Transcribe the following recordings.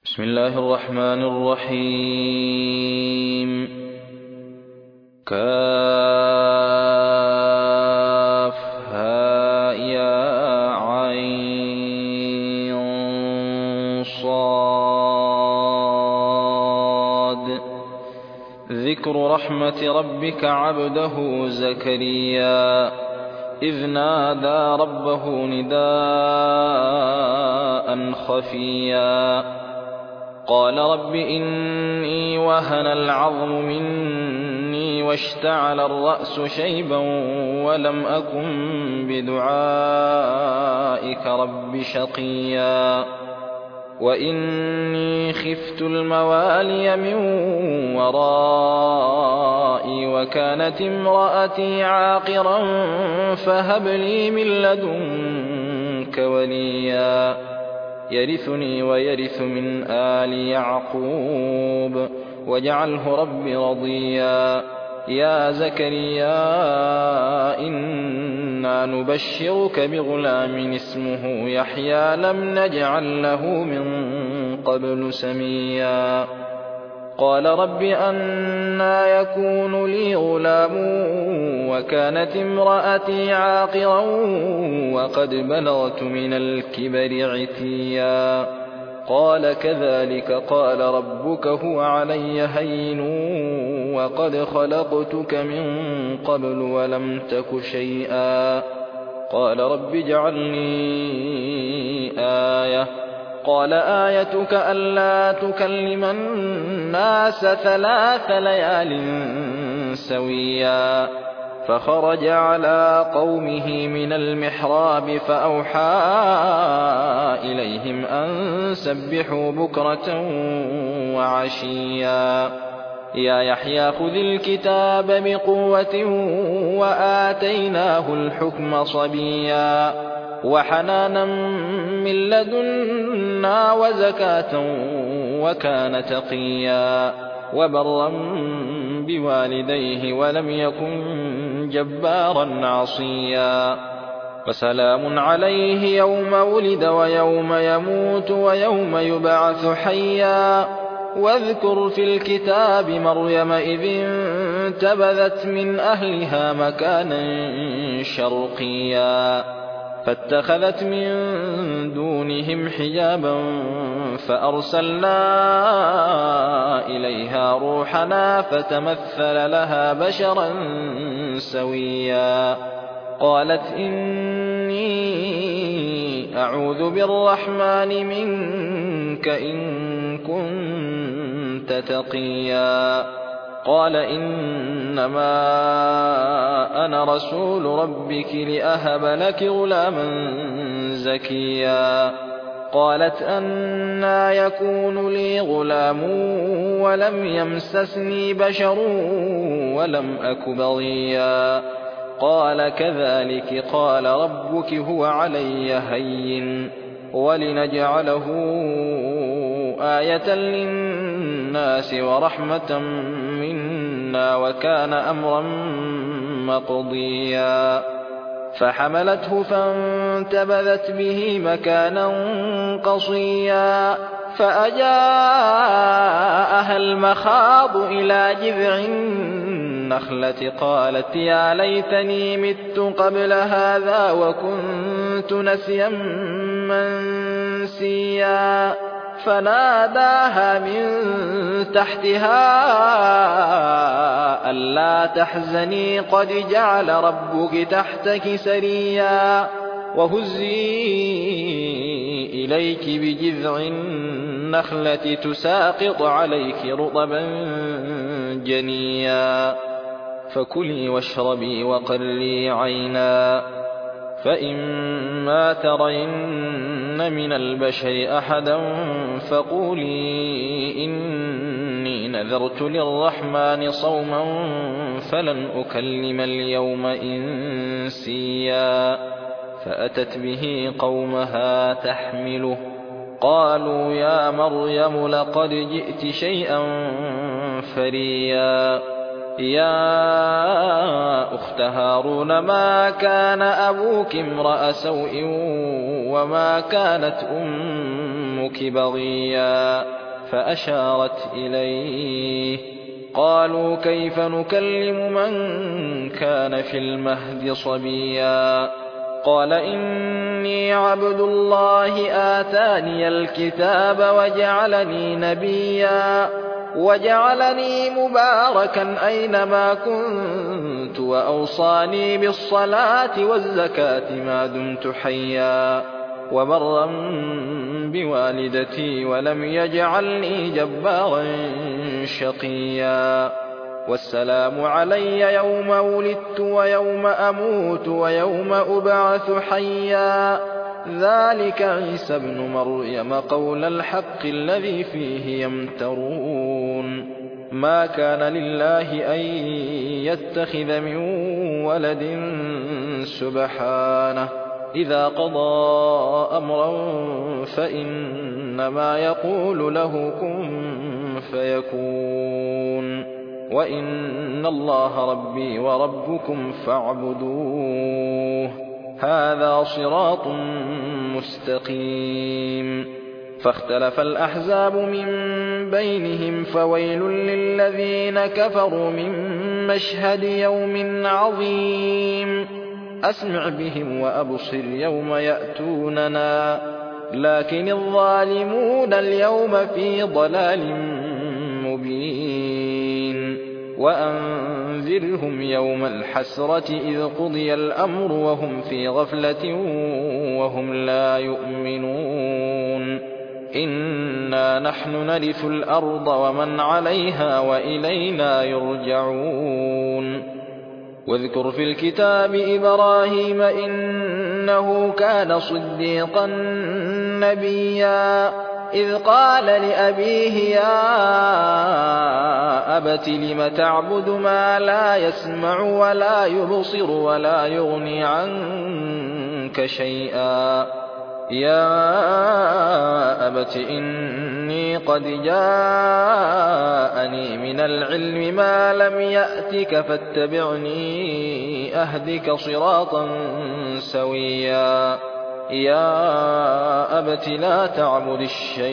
بسم الله الرحمن الرحيم. كافها يا عين صاد. ذكر رحمة ربك عبده زكريا إذ نادى ربه نداء خفيا قال رب إني وهن العظم مني واشتعل الرأس شيبا ولم أكن بدعائك رب شقيا وإني خفت الموالي من ورائي وكانت امرأتي عاقرا فهب لي من لدنك وليا يرثني ويرث من آل يعقوب واجعله رب رضيا. يا زكريا إنا نبشرك بغلام اسمه يحيى لم نجعل له من قبل سميا. قال رب أنى يكون لي غلام وكانت امرأتي عاقرا وقد بلغت من الكبر عتيا. قال كذلك قال ربك هو علي هين وقد خلقتك من قبل ولم تك شيئا. قال رب اجعل لي آية. قال آيتك ألا تكلم الناس 3 ليال سويا. فخرج على قومه من المحراب فأوحى إليهم أن سبحوا بكرة وعشيا. يا يحيى خذ الكتاب بقوة وآتيناه الحكم صبيا وحنانا من لدنا وزكاة وكان تقيا وبرا بوالديه ولم يكن جبارا عصيا. وسلام عليه يوم ولد ويوم يموت ويوم يبعث حيا. واذكر في الكتاب مريم إذ انتبذت من أهلها مكانا شرقيا فاتخذت من دونهم حجابا فأرسلنا إليها روحنا فتمثل لها بشرا سويا. قالت إني أعوذ بالرحمن منك إن كنت تقيا. قال إنما أنا رسول ربك لأهب لك غلاما زكيا. قالت أنى يكون لي غلام ولم يمسسني بشر ولم أك بغيا. قال كذلك قال ربك هو علي هين ولنجعله آية للناس ورحمة منا وكان أمرا مقضيا. فحملته فانتبذت به مكانا قصيا فأجاءها المخاض إلى جذع النخلة قالت يا ليتني مت قبل هذا وكنت نسيا منسيا. فناداها من تحتها ألا تحزني قد جعل ربك تحتك سريا وهزي إليك بجذع النخلة تساقط عليك رطبا جنيا. فكلي واشربي وقري عينا فإما ترين من البشر أحدا فقولي إني نذرت للرحمن صوما فلن أكلم اليوم إنسيا. فأتت به قومها تحمله قالوا يا مريم لقد جئت شيئا فريا. يا أخت هارون ما كان أبوك امرأ سوء وما كانت أمك يكلمك بغيا فأشارت إليه. قالوا كيف نكلم من كان في المهد صبيا. قال إني عبد الله آتاني الكتاب وجعلني نبيا وجعلني مباركا أينما كنت وأوصاني بالصلاة والزكاة ما دمت حيا وبرا بوالدتي ولم يجعلني جبارا شقيا. والسلام علي يوم ولدت ويوم أموت ويوم أبعث حيا. ذلك عيسى ابن مريم قول الحق الذي فيه يمترون. ما كان لله أن يتخذ من ولد سبحانه إذا قضى أمرا فإنما يقول له كن فيكون. وإن الله ربي وربكم فاعبدوه هذا صراط مستقيم. فاختلف الأحزاب من بينهم فويل للذين كفروا من مشهد يوم عظيم. أسمع بهم وأبصر يوم يأتوننا لكن الظالمون اليوم في ضلال مبين. وأنذرهم يوم الحسرة إذ قضي الأمر وهم في غفلة وهم لا يؤمنون. إنا نحن نرث الأرض ومن عليها وإلينا يرجعون. واذكر في الكتاب إبراهيم إنه كان صديقا نبيا إذ قال لأبيه يا أبت لم تعبد ما لا يسمع ولا يبصر ولا يغني عنك شيئا. يا أبت إني قد جاءني من العلم ما لم يأتك فاتبعني أهدك صراطا سويا. يا أبت لا تعبد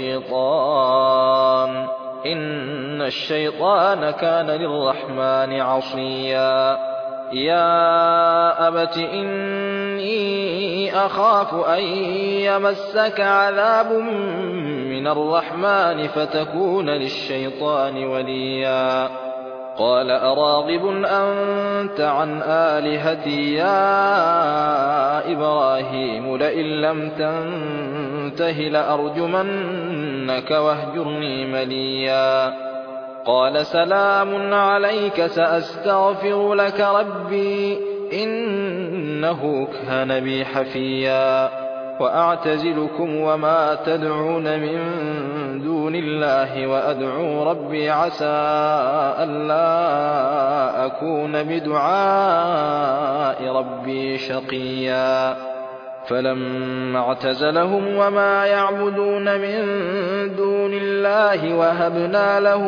الشيطان إن الشيطان كان للرحمن عصيا. يا أبت إني أخاف أن يمسك عذاب من الرحمن فتكون للشيطان وليا. قال أراغب أنت عن آلهتي يا إبراهيم لئن لم تنته لأرجمنك واهجرني مليا. قال سلام عليك سأستغفر لك ربي إنه كان بي حفيا. وأعتزلكم وما تدعون من دون الله وأدعو ربي عسى ألا أكون بدعاء ربي شقيا. فلما اعتزلهم وما يعبدون من دون الله وهبنا له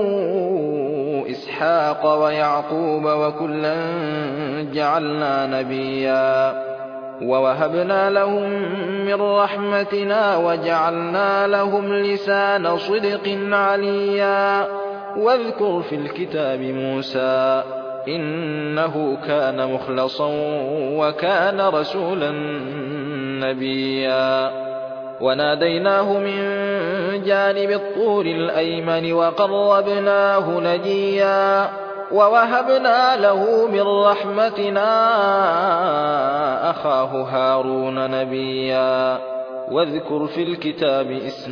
إسحاق ويعقوب وكلا جعلنا نبيا ووهبنا لهم من رحمتنا وجعلنا لهم لسان صدق عليا. واذكر في الكتاب موسى إنه كان مخلصا وكان رسولا نبيا. وناديناه من جانب الطور الأيمن وقربناه نجيا. ووهبنا له من رحمتنا أخاه هارون نبيا. واذكر في الكتاب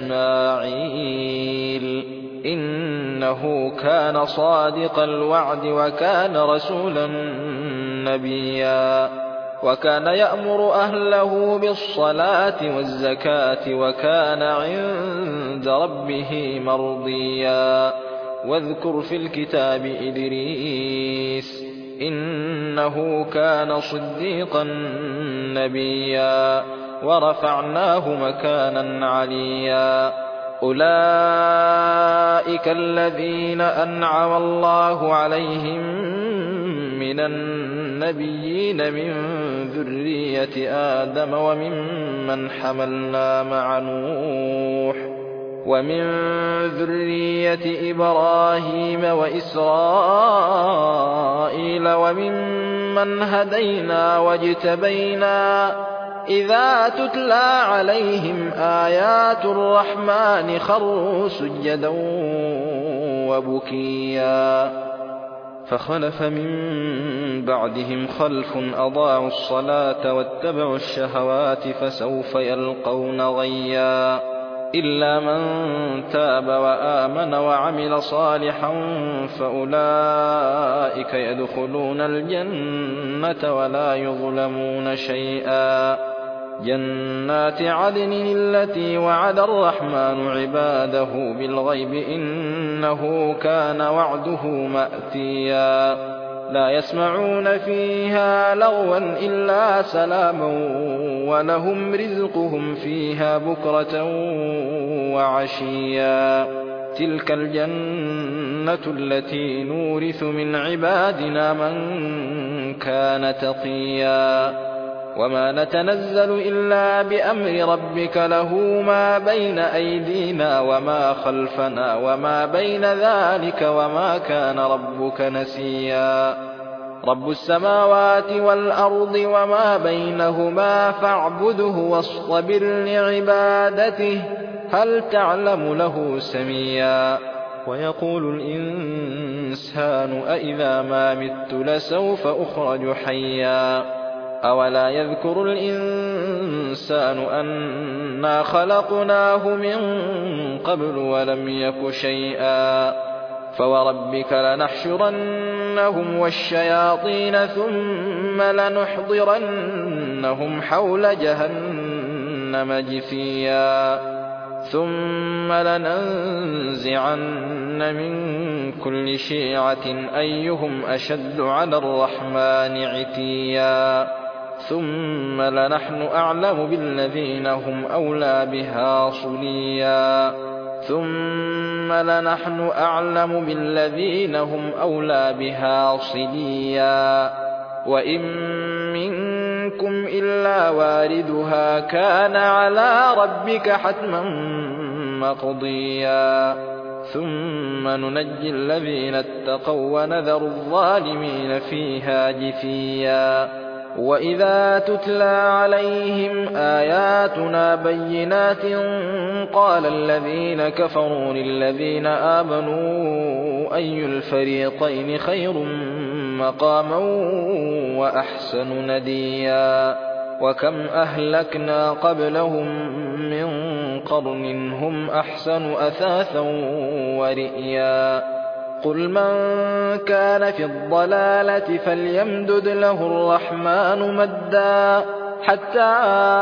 إسماعيل إنه كان صادق الوعد وكان رسولا نبيا. وكان يأمر أهله بالصلاة والزكاة وكان عند ربه مرضيا. واذكر في الكتاب إدريس إنه كان صديقا نبيا ورفعناه مكانا عليا. أولئك الذين أنعم الله عليهم من النبيين من ذرية آدم وممن حملنا مع نوح ومن ذرية إبراهيم وإسرائيل وممن هدينا واجتبينا إذا تتلى عليهم آيات الرحمن خروا سجدا وبكيا فخلف من بعدهم خلف أضاعوا الصلاة واتبعوا الشهوات فسوف يلقون غيا إلا من تاب وآمن وعمل صالحا فأولئك يدخلون الجنة ولا يظلمون شيئا جنات عدن التي وعد الرحمن عباده بالغيب إنه كان وعده مأتيا لا يسمعون فيها لغوا إلا سلاما ولهم رزقهم فيها بكرة وعشيا تلك الجنة التي نورث من عبادنا من كان تقيا وما نتنزل إلا بأمر ربك له ما بين أيدينا وما خلفنا وما بين ذلك وما كان ربك نسيا رب السماوات والأرض وما بينهما فاعبده واصطبر لعبادته هل تعلم له سميا ويقول الإنسان أإذا ما مت لسوف أخرج حيا أولا يذكر الإنسان أنا خلقناه من قبل ولم يك شيئا فوربك لنحشرنهم والشياطين ثم لنحضرنهم حول جهنم جثيا ثم لننزعن من كل شيعة أيهم أشد على الرحمن عتيا ثم لنحن أعلم بالذين هم أولى بها صليا ثم لنحن أعلم بالذين هم أولى بها صليا وإن منكم إلا واردها كان على ربك حتما مقضيا ثم ننجي الذين اتقوا ونذر الظالمين فيها جثيا وإذا تتلى عليهم آياتنا بينات قال الذين كفروا للذين آمنوا أي الفريقين خير مقاما وأحسن نديا وكم أهلكنا قبلهم من قرن هم أحسن أثاثا ورئيا قل من كان في الضلالة فليمدد له الرحمن مدا حتى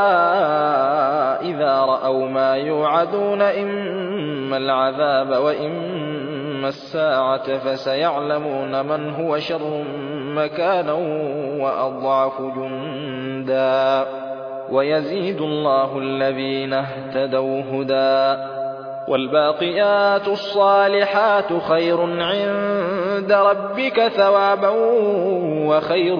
إذا رأوا ما يوعدون إما العذاب وإما الساعة فسيعلمون من هو شر مكانا وأضعف جندا ويزيد الله الذين اهتدوا هدى والباقيات الصالحات خير عند ربك ثوابا وخير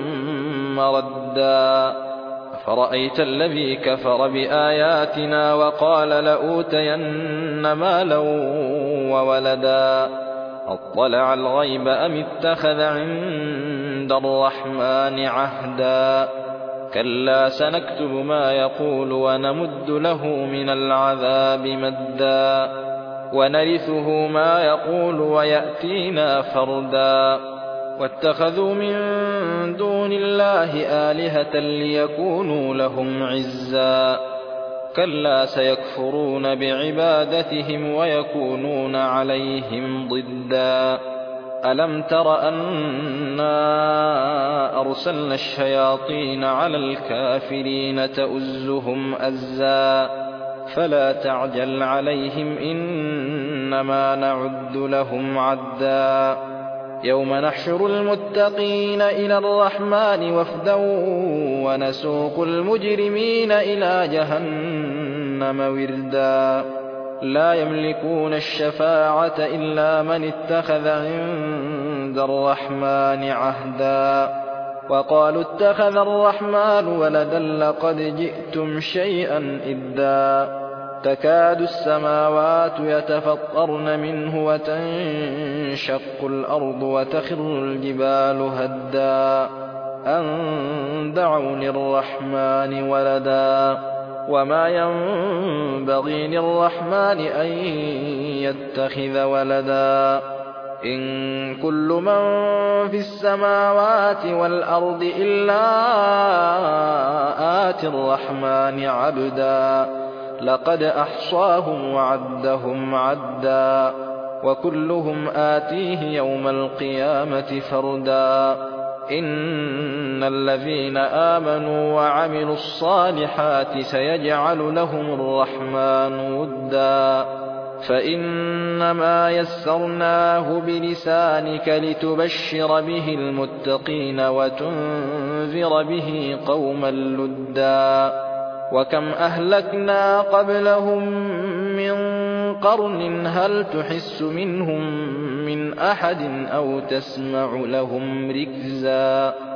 مردا أفرأيت الذي كفر بآياتنا وقال لأوتين مالا وولدا أطلع الغيب أم اتخذ عند الرحمن عهدا كلا سنكتب ما يقول ونمد له من العذاب مدا ونرثه ما يقول ويأتينا فردا واتخذوا من دون الله آلهة ليكونوا لهم عزا كلا سيكفرون بعبادتهم ويكونون عليهم ضدا ألم تر أنا أرسلنا الشياطين على الكافرين تؤزهم أزا فلا تعجل عليهم إنما نعد لهم عدا يوم نحشر المتقين إلى الرحمن وفدا ونسوق المجرمين إلى جهنم وردا لا يملكون الشفاعة إلا من اتخذ عند الرحمن عهدا وقالوا اتخذ الرحمن ولدا لقد جئتم شيئا إدا تكاد السماوات يتفطرن منه وتنشق الأرض وتخر الجبال هدا أن دعوا للرحمن ولدا وما ينبغي للرحمن أن يتخذ ولدا إن كل من في السماوات والأرض إلا آتي الرحمن عبدا لقد أحصاهم وعدهم عدا وكلهم آتيه يوم القيامة فردا إن الذين آمنوا وعملوا الصالحات سيجعل لهم الرحمن ودا فإنما يسرناه بلسانك لتبشر به المتقين وتنذر به قوما لدا وكم أهلكنا قبلهم من قرن هل تحس منهم من أحد أو تسمع لهم ركزا